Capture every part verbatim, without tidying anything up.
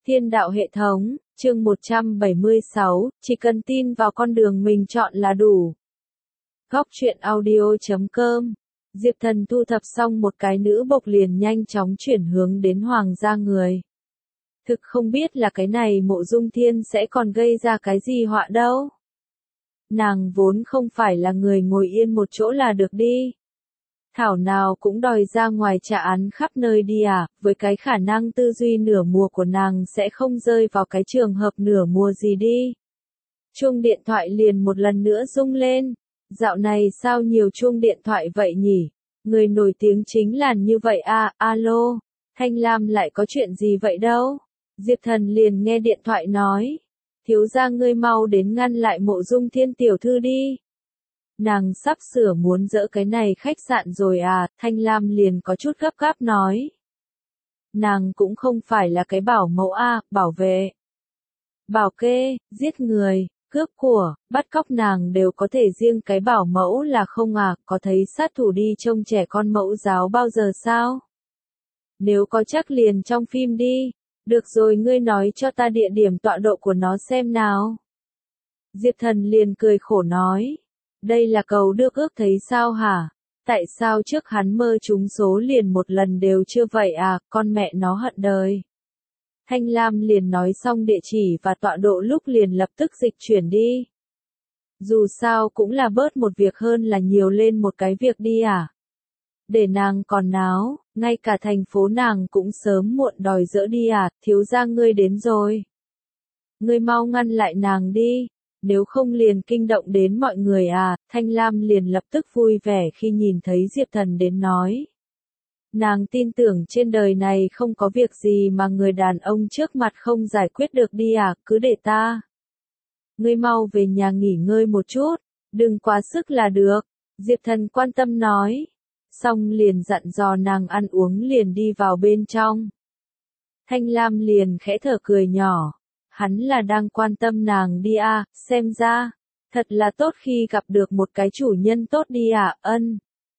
Thiên đạo hệ thống, chương một trăm bảy mươi sáu, chỉ cần tin vào con đường mình chọn là đủ. Góc truyện audio chấm com. Diệp Thần thu thập xong một cái nữ bộc liền nhanh chóng chuyển hướng đến Hoàng gia người. Thực không biết là cái này Mộ Dung Thiên sẽ còn gây ra cái gì họa đâu. Nàng vốn không phải là người ngồi yên một chỗ là được đi. Thảo nào cũng đòi ra ngoài trả án khắp nơi đi à, với cái khả năng tư duy nửa mùa của nàng sẽ không rơi vào cái trường hợp nửa mùa gì đi. Chuông điện thoại liền một lần nữa rung lên. Dạo này sao nhiều chuông điện thoại vậy nhỉ? Người nổi tiếng chính là như vậy à, alo, Thanh Lam lại có chuyện gì vậy đâu? Diệp Thần liền nghe điện thoại nói. Thiếu gia ngươi mau đến ngăn lại Mộ Dung Thiên tiểu thư đi. Nàng sắp sửa muốn dỡ cái này khách sạn rồi à, Thanh Lam liền có chút gấp gáp nói. Nàng cũng không phải là cái bảo mẫu a, bảo vệ, bảo kê, giết người, cướp của, bắt cóc nàng đều có thể, riêng cái bảo mẫu là không à, có thấy sát thủ đi trông trẻ con mẫu giáo bao giờ sao? Nếu có chắc liền trong phim đi. Được rồi, ngươi nói cho ta địa điểm tọa độ của nó xem nào. Diệp Thần liền cười khổ nói. Đây là cầu được ước thấy sao hả? Tại sao trước hắn mơ trúng số liền một lần đều chưa vậy à, con mẹ nó hận đời. Thanh Lam liền nói xong địa chỉ và tọa độ lúc liền lập tức dịch chuyển đi. Dù sao cũng là bớt một việc hơn là nhiều lên một cái việc đi à. Để nàng còn náo, ngay cả thành phố nàng cũng sớm muộn đòi dỡ đi à, thiếu gia ngươi đến rồi. Ngươi mau ngăn lại nàng đi. Nếu không liền kinh động đến mọi người à, Thanh Lam liền lập tức vui vẻ khi nhìn thấy Diệp Thần đến nói. Nàng tin tưởng trên đời này không có việc gì mà người đàn ông trước mặt không giải quyết được đi à, cứ để ta. Ngươi mau về nhà nghỉ ngơi một chút, đừng quá sức là được, Diệp Thần quan tâm nói. Xong liền dặn dò nàng ăn uống liền đi vào bên trong. Thanh Lam liền khẽ thở cười nhỏ. Hắn là đang quan tâm nàng đi à, xem ra, thật là tốt khi gặp được một cái chủ nhân tốt đi à, ân.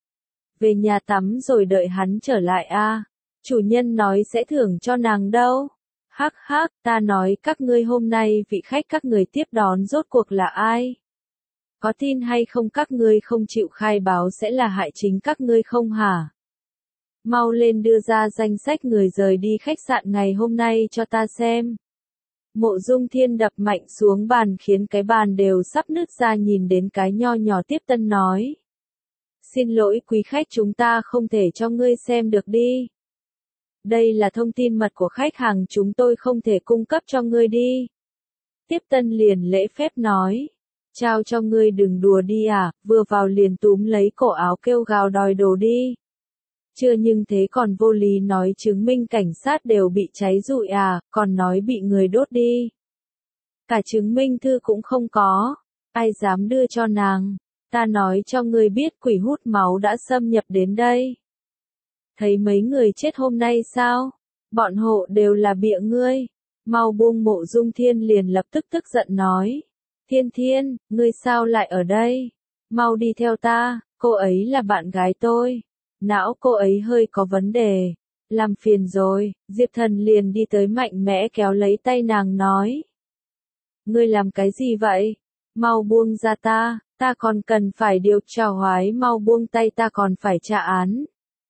Về nhà tắm rồi đợi hắn trở lại à, chủ nhân nói sẽ thưởng cho nàng đâu. Hắc hắc, ta nói các ngươi hôm nay vị khách các người tiếp đón rốt cuộc là ai? Có tin hay không các ngươi không chịu khai báo sẽ là hại chính các ngươi không hả? Mau lên đưa ra danh sách người rời đi khách sạn ngày hôm nay cho ta xem. Mộ Dung Thiên đập mạnh xuống bàn khiến cái bàn đều sắp nứt ra, nhìn đến cái nho nhỏ tiếp tân nói. Xin lỗi quý khách, chúng ta không thể cho ngươi xem được đi. Đây là thông tin mật của khách hàng, chúng tôi không thể cung cấp cho ngươi đi. Tiếp tân liền lễ phép nói. Trao cho ngươi đừng đùa đi à, vừa vào liền túm lấy cổ áo kêu gào đòi đồ đi. Chưa nhưng thế còn vô lý nói chứng minh cảnh sát đều bị cháy rụi à, còn nói bị người đốt đi. Cả chứng minh thư cũng không có, ai dám đưa cho nàng, ta nói cho ngươi biết quỷ hút máu đã xâm nhập đến đây. Thấy mấy người chết hôm nay sao, bọn hộ đều là bịa ngươi, mau buông. Mộ Dung Thiên liền lập tức tức giận nói. Thiên Thiên, ngươi sao lại ở đây, mau đi theo ta, cô ấy là bạn gái tôi. Não cô ấy hơi có vấn đề, làm phiền rồi. Diệp Thần liền đi tới mạnh mẽ kéo lấy tay nàng nói. Ngươi làm cái gì vậy? Mau buông ra ta, ta còn cần phải điều tra hoái, mau buông tay, ta còn phải trả án.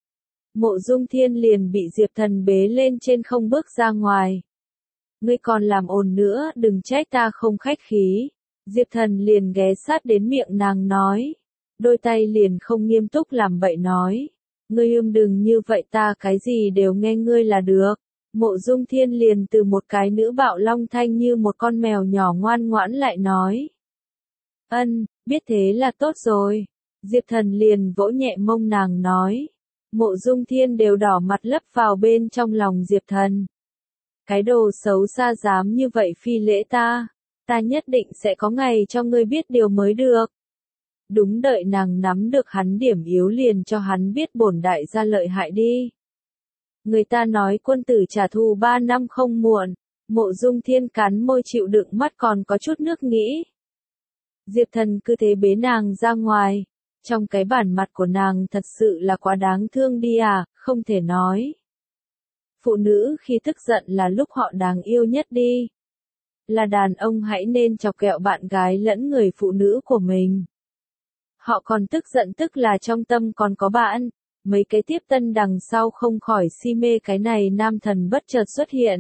Mộ Dung Thiên liền bị Diệp Thần bế lên trên không bước ra ngoài. Ngươi còn làm ồn nữa, đừng trách ta không khách khí. Diệp Thần liền ghé sát đến miệng nàng nói. Đôi tay liền không nghiêm túc làm bậy nói. Ngươi ưm đừng như vậy, ta cái gì đều nghe ngươi là được. Mộ Dung Thiên liền từ một cái nữ bạo long thanh như một con mèo nhỏ ngoan ngoãn lại nói. Ân, biết thế là tốt rồi. Diệp Thần liền vỗ nhẹ mông nàng nói. Mộ Dung Thiên đều đỏ mặt lấp vào bên trong lòng Diệp Thần. Cái đồ xấu xa dám như vậy phi lễ ta, ta nhất định sẽ có ngày cho ngươi biết điều mới được. Đúng, đợi nàng nắm được hắn điểm yếu liền cho hắn biết bổn đại gia lợi hại đi. Người ta nói quân tử trả thù ba năm không muộn. Mộ Dung Thiên cắn môi chịu đựng mắt còn có chút nước nghĩ. Diệp Thần cứ thế bế nàng ra ngoài. Trong cái bản mặt của nàng thật sự là quá đáng thương đi à, không thể nói. Phụ nữ khi tức giận là lúc họ đáng yêu nhất đi. Là đàn ông hãy nên chọc ghẹo bạn gái lẫn người phụ nữ của mình. Họ còn tức giận tức là trong tâm còn có bạn. Mấy cái tiếp tân đằng sau không khỏi si mê cái này nam thần bất chợt xuất hiện.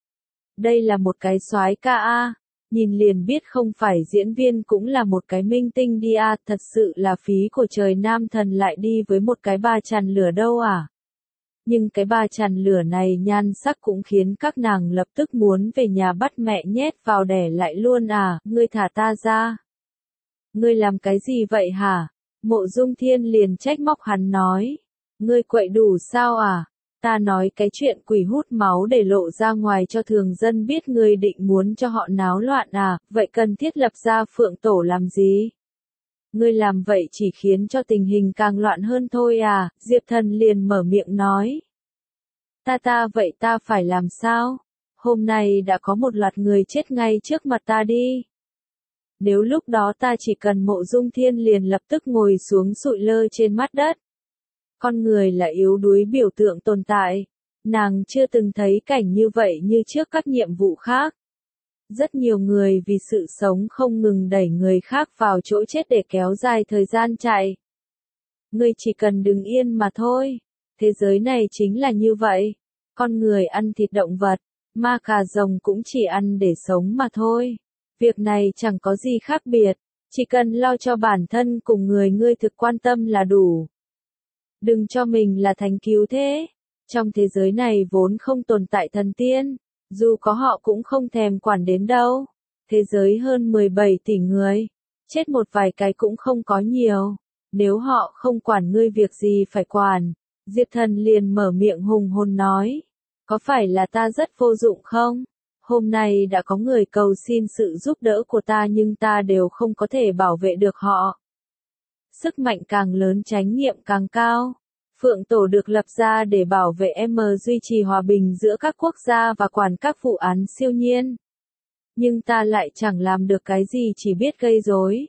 Đây là một cái soái ca a, nhìn liền biết không phải diễn viên cũng là một cái minh tinh đi a, thật sự là phí của trời, nam thần lại đi với một cái bà tràn lửa đâu à. Nhưng cái bà tràn lửa này nhan sắc cũng khiến các nàng lập tức muốn về nhà bắt mẹ nhét vào đẻ lại luôn à, ngươi thả ta ra. Ngươi làm cái gì vậy hả? Mộ Dung Thiên liền trách móc hắn nói. Ngươi quậy đủ sao à? Ta nói cái chuyện quỷ hút máu để lộ ra ngoài cho thường dân biết, ngươi định muốn cho họ náo loạn à, vậy cần thiết lập ra phượng tổ làm gì? Ngươi làm vậy chỉ khiến cho tình hình càng loạn hơn thôi à, Diệp Thần liền mở miệng nói. Ta ta vậy ta phải làm sao? Hôm nay đã có một loạt người chết ngay trước mặt ta đi. Nếu lúc đó ta chỉ cần Mộ Dung Thiên liền lập tức ngồi xuống sụi lơ trên mặt đất. Con người là yếu đuối biểu tượng tồn tại. Nàng chưa từng thấy cảnh như vậy như trước các nhiệm vụ khác. Rất nhiều người vì sự sống không ngừng đẩy người khác vào chỗ chết để kéo dài thời gian chạy. Ngươi chỉ cần đứng yên mà thôi. Thế giới này chính là như vậy. Con người ăn thịt động vật, ma cà rồng cũng chỉ ăn để sống mà thôi. Việc này chẳng có gì khác biệt. Chỉ cần lo cho bản thân cùng người ngươi thực quan tâm là đủ. Đừng cho mình là thành cứu thế. Trong thế giới này vốn không tồn tại thần tiên. Dù có họ cũng không thèm quản đến đâu. Thế giới hơn mười bảy tỷ người. Chết một vài cái cũng không có nhiều. Nếu họ không quản ngươi việc gì phải quản. Diệp Thần liền mở miệng hùng hồn nói. Có phải là ta rất vô dụng không? Hôm nay đã có người cầu xin sự giúp đỡ của ta nhưng ta đều không có thể bảo vệ được họ. Sức mạnh càng lớn trách nhiệm càng cao. Phượng Tổ được lập ra để bảo vệ em duy trì hòa bình giữa các quốc gia và quản các vụ án siêu nhiên. Nhưng ta lại chẳng làm được cái gì, chỉ biết gây rối.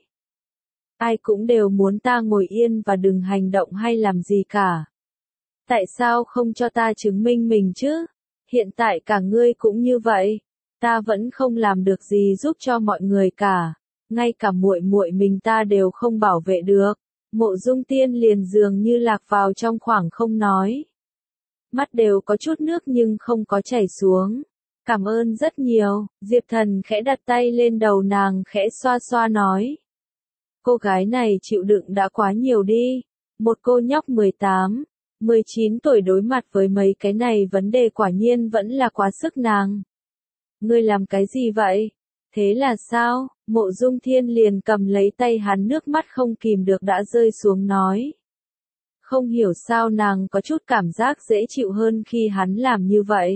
Ai cũng đều muốn ta ngồi yên và đừng hành động hay làm gì cả. Tại sao không cho ta chứng minh mình chứ? Hiện tại cả ngươi cũng như vậy. Ta vẫn không làm được gì giúp cho mọi người cả. Ngay cả muội muội mình ta đều không bảo vệ được. Mộ Dung Tiên liền dường như lạc vào trong khoảng không nói. Mắt đều có chút nước nhưng không có chảy xuống. Cảm ơn rất nhiều, Diệp Thần khẽ đặt tay lên đầu nàng khẽ xoa xoa nói. Cô gái này chịu đựng đã quá nhiều đi. Một cô nhóc mười tám, mười chín tuổi đối mặt với mấy cái này vấn đề quả nhiên vẫn là quá sức nàng. Ngươi làm cái gì vậy? Thế là sao? Mộ Dung Thiên liền cầm lấy tay hắn, nước mắt không kìm được đã rơi xuống nói. Không hiểu sao nàng có chút cảm giác dễ chịu hơn khi hắn làm như vậy.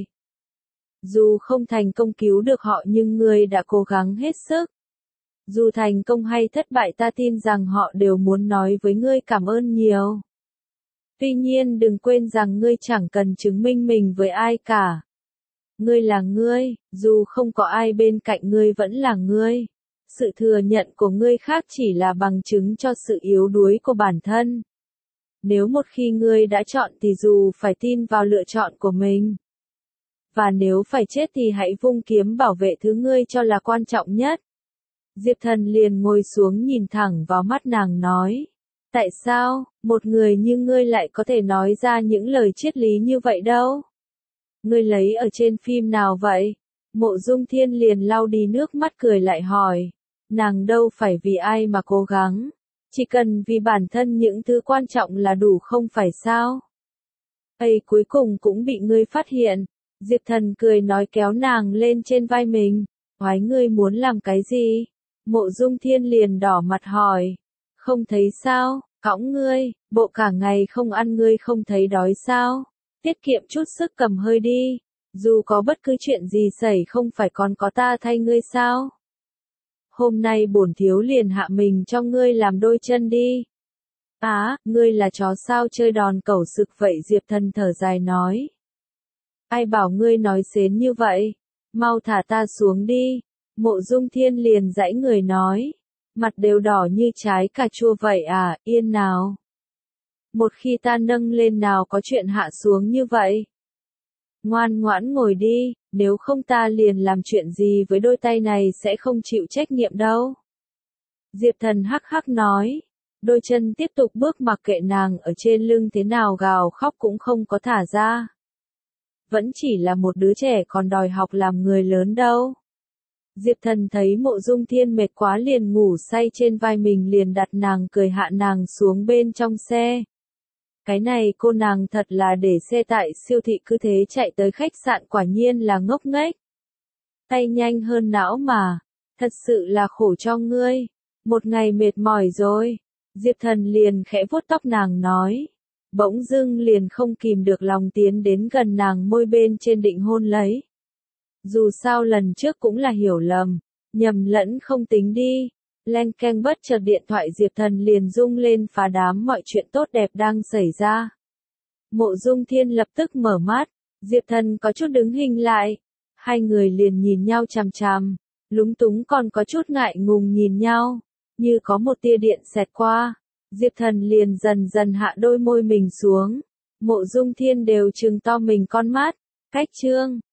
Dù không thành công cứu được họ nhưng ngươi đã cố gắng hết sức. Dù thành công hay thất bại ta tin rằng họ đều muốn nói với ngươi cảm ơn nhiều. Tuy nhiên đừng quên rằng ngươi chẳng cần chứng minh mình với ai cả. Ngươi là ngươi, dù không có ai bên cạnh ngươi vẫn là ngươi. Sự thừa nhận của ngươi khác chỉ là bằng chứng cho sự yếu đuối của bản thân. Nếu một khi ngươi đã chọn thì dù phải tin vào lựa chọn của mình. Và nếu phải chết thì hãy vung kiếm bảo vệ thứ ngươi cho là quan trọng nhất. Diệp Thần liền ngồi xuống nhìn thẳng vào mắt nàng nói. Tại sao, một người như ngươi lại có thể nói ra những lời triết lý như vậy đâu? Ngươi lấy ở trên phim nào vậy? Mộ Dung Thiên liền lau đi nước mắt cười lại hỏi. Nàng đâu phải vì ai mà cố gắng. Chỉ cần vì bản thân những thứ quan trọng là đủ không phải sao? Ây cuối cùng cũng bị ngươi phát hiện. Diệp Thần cười nói kéo nàng lên trên vai mình. Oái ngươi muốn làm cái gì? Mộ Dung Thiên liền đỏ mặt hỏi. Không thấy sao, cõng ngươi, bộ cả ngày không ăn ngươi không thấy đói sao? Tiết kiệm chút sức cầm hơi đi. Dù có bất cứ chuyện gì xảy không phải còn có ta thay ngươi sao? Hôm nay bổn thiếu liền hạ mình cho ngươi làm đôi chân đi. Á, ngươi là chó sao chơi đòn cẩu sực vậy? Diệp Thần thở dài nói. Ai bảo ngươi nói xến như vậy? Mau thả ta xuống đi. Mộ Dung Thiên liền giãy người nói. Mặt đều đỏ như trái cà chua vậy à, yên nào. Một khi ta nâng lên nào có chuyện hạ xuống như vậy. Ngoan ngoãn ngồi đi, nếu không ta liền làm chuyện gì với đôi tay này sẽ không chịu trách nhiệm đâu. Diệp Thần hắc hắc nói, đôi chân tiếp tục bước mặc kệ nàng ở trên lưng thế nào gào khóc cũng không có thả ra. Vẫn chỉ là một đứa trẻ còn đòi học làm người lớn đâu. Diệp Thần thấy Mộ Dung Thiên mệt quá liền ngủ say trên vai mình liền đặt nàng cười hạ nàng xuống bên trong xe. Cái này cô nàng thật là để xe tại siêu thị cứ thế chạy tới khách sạn quả nhiên là ngốc nghếch. Tay nhanh hơn não mà, thật sự là khổ cho ngươi, một ngày mệt mỏi rồi. Diệp Thần liền khẽ vuốt tóc nàng nói, bỗng dưng liền không kìm được lòng tiến đến gần nàng môi bên trên định hôn lấy. Dù sao lần trước cũng là hiểu lầm, nhầm lẫn không tính đi. Leng keng bất chợt điện thoại Diệp Thần liền rung lên phá đám mọi chuyện tốt đẹp đang xảy ra. Mộ Dung Thiên lập tức mở mắt, Diệp Thần có chút đứng hình lại. Hai người liền nhìn nhau chằm chằm, lúng túng còn có chút ngại ngùng nhìn nhau, như có một tia điện xẹt qua. Diệp Thần liền dần dần hạ đôi môi mình xuống, Mộ Dung Thiên đều trừng to mình con mắt, cách chương.